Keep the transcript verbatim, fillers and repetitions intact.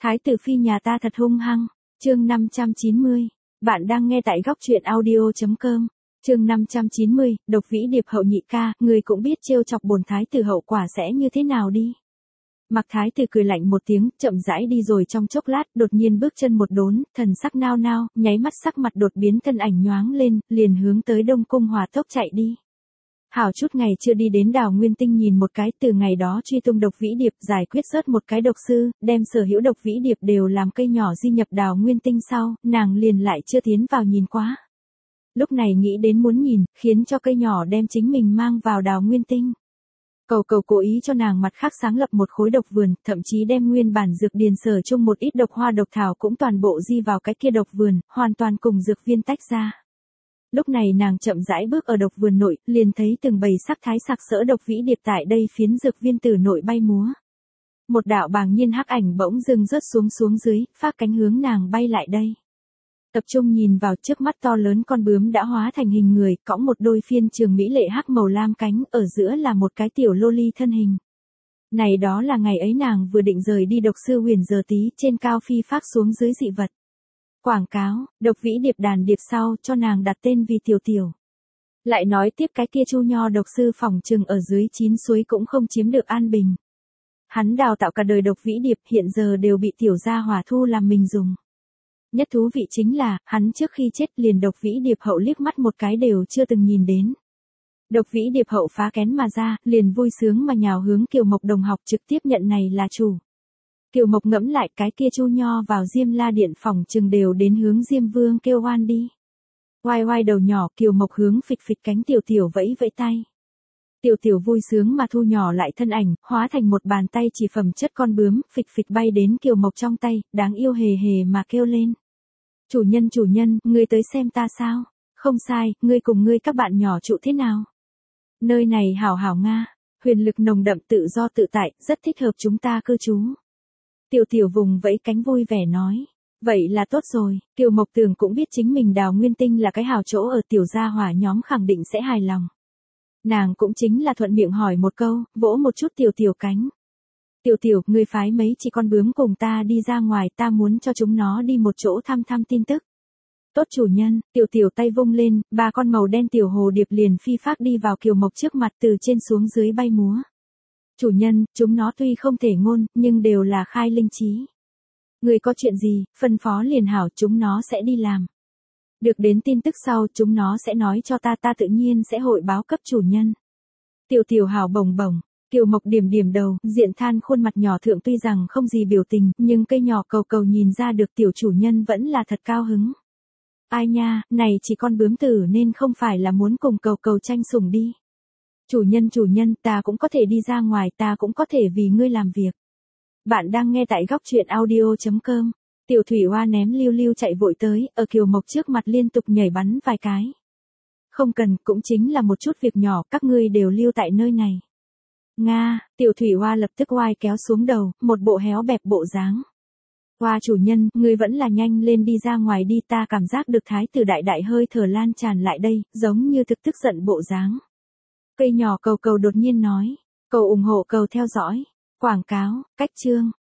Thái tử phi nhà ta thật hung hăng. Chương năm trăm chín mươi. Bạn đang nghe tại góc truyện audio chấm com. Chương năm trăm chín mươi, Độc Vĩ Điệp hậu nhị ca, người cũng biết trêu chọc bổn thái tử hậu quả sẽ như thế nào đi. Mặc thái tử cười lạnh một tiếng, chậm rãi đi rồi trong chốc lát, đột nhiên bước chân một đốn, thần sắc nao nao, nháy mắt sắc mặt đột biến, thân ảnh nhoáng lên, liền hướng tới Đông Cung hòa tốc chạy đi. Hảo chút ngày chưa đi đến Đào Nguyên Tinh nhìn một cái, từ ngày đó truy tung Độc Vĩ Điệp, giải quyết rớt một cái độc sư, đem sở hữu Độc Vĩ Điệp đều làm cây nhỏ di nhập Đào Nguyên Tinh sau, nàng liền lại chưa tiến vào nhìn quá. Lúc này nghĩ đến muốn nhìn, khiến cho cây nhỏ đem chính mình mang vào Đào Nguyên Tinh. Cầu cầu cố ý cho nàng mặt khác sáng lập một khối độc vườn, thậm chí đem nguyên bản dược điền sở chung một ít độc hoa độc thảo cũng toàn bộ di vào cái kia độc vườn, hoàn toàn cùng dược viên tách ra. Lúc này nàng chậm rãi bước ở độc vườn nội, liền thấy từng bầy sắc thái sặc sỡ Độc Vĩ Điệp tại đây phiến dược viên tử nội bay múa. Một đạo bàng nhiên hắc ảnh bỗng dưng rớt xuống xuống dưới, phát cánh hướng nàng bay lại đây. Tập trung nhìn vào, trước mắt to lớn con bướm đã hóa thành hình người, cõng một đôi phiên trường mỹ lệ hắc màu lam cánh, ở giữa là một cái tiểu lô ly thân hình. Này đó là ngày ấy nàng vừa định rời đi độc sư huyền giờ tí, trên cao phi phát xuống dưới dị vật. Quảng cáo, Độc Vĩ Điệp đàn điệp sau, cho nàng đặt tên vì Tiểu Tiểu. Lại nói tiếp cái kia Chu Nho độc sư phỏng trừng ở dưới chín suối cũng không chiếm được an bình. Hắn đào tạo cả đời Độc Vĩ Điệp, hiện giờ đều bị tiểu gia hỏa thu làm mình dùng. Nhất thú vị chính là, hắn trước khi chết liền Độc Vĩ Điệp hậu liếc mắt một cái đều chưa từng nhìn đến. Độc Vĩ Điệp hậu phá kén mà ra, liền vui sướng mà nhào hướng Kiều Mộc đồng học, trực tiếp nhận này là chủ. Kiều Mộc ngẫm lại, cái kia Chu Nho vào Diêm La Điện phòng chừng đều đến hướng Diêm Vương kêu oan đi. Oai oai đầu nhỏ, Kiều Mộc hướng phịch phịch cánh Tiểu Tiểu vẫy vẫy tay. Tiểu Tiểu vui sướng mà thu nhỏ lại thân ảnh, hóa thành một bàn tay chỉ phẩm chất con bướm, phịch phịch bay đến Kiều Mộc trong tay, đáng yêu hề hề mà kêu lên. Chủ nhân chủ nhân, ngươi tới xem ta sao? Không sai, ngươi cùng ngươi các bạn nhỏ trụ thế nào? Nơi này hảo hảo Nga, huyền lực nồng đậm tự do tự tại, rất thích hợp chúng ta cư trú. Tiểu Tiểu vùng vẫy cánh vui vẻ nói. Vậy là tốt rồi, Kiều Mộc Tường cũng biết chính mình Đào Nguyên Tinh là cái hảo chỗ ở, tiểu gia hỏa nhóm khẳng định sẽ hài lòng. Nàng cũng chính là thuận miệng hỏi một câu, vỗ một chút Tiểu Tiểu cánh. Tiểu Tiểu, ngươi phái mấy chị con bướm cùng ta đi ra ngoài, ta muốn cho chúng nó đi một chỗ thăm thăm tin tức. Tốt chủ nhân, Tiểu Tiểu tay vung lên, ba con màu đen tiểu hồ điệp liền phi phác đi vào Kiều Mộc trước mặt, từ trên xuống dưới bay múa. Chủ nhân, chúng nó tuy không thể ngôn, nhưng đều là khai linh trí. Người có chuyện gì, phân phó liền hảo, chúng nó sẽ đi làm. Được đến tin tức sau, chúng nó sẽ nói cho ta, ta tự nhiên sẽ hội báo cấp chủ nhân. Tiểu Tiểu hảo bồng bồng, Kiều Mộc điểm điểm đầu, diện than khuôn mặt nhỏ thượng tuy rằng không gì biểu tình, nhưng cây nhỏ cầu cầu nhìn ra được tiểu chủ nhân vẫn là thật cao hứng. Ai nha, này chỉ con bướm tử nên không phải là muốn cùng cầu cầu tranh sủng đi. Chủ nhân chủ nhân, ta cũng có thể đi ra ngoài, ta cũng có thể vì ngươi làm việc. Bạn đang nghe tại góc truyện audio chấm com. Tiểu Thủy Hoa ném lưu lưu chạy vội tới, ở Kiều Mộc trước mặt liên tục nhảy bắn vài cái. Không cần, cũng chính là một chút việc nhỏ, các ngươi đều lưu tại nơi này. Nga, Tiểu Thủy Hoa lập tức oai kéo xuống đầu, một bộ héo bẹp bộ dáng. Hoa chủ nhân, ngươi vẫn là nhanh lên đi ra ngoài đi, ta cảm giác được thái tử đại đại hơi thở lan tràn lại đây, giống như thực tức giận bộ dáng. Cây nhỏ cầu cầu đột nhiên nói, cầu ủng hộ cầu theo dõi, quảng cáo, cách chương.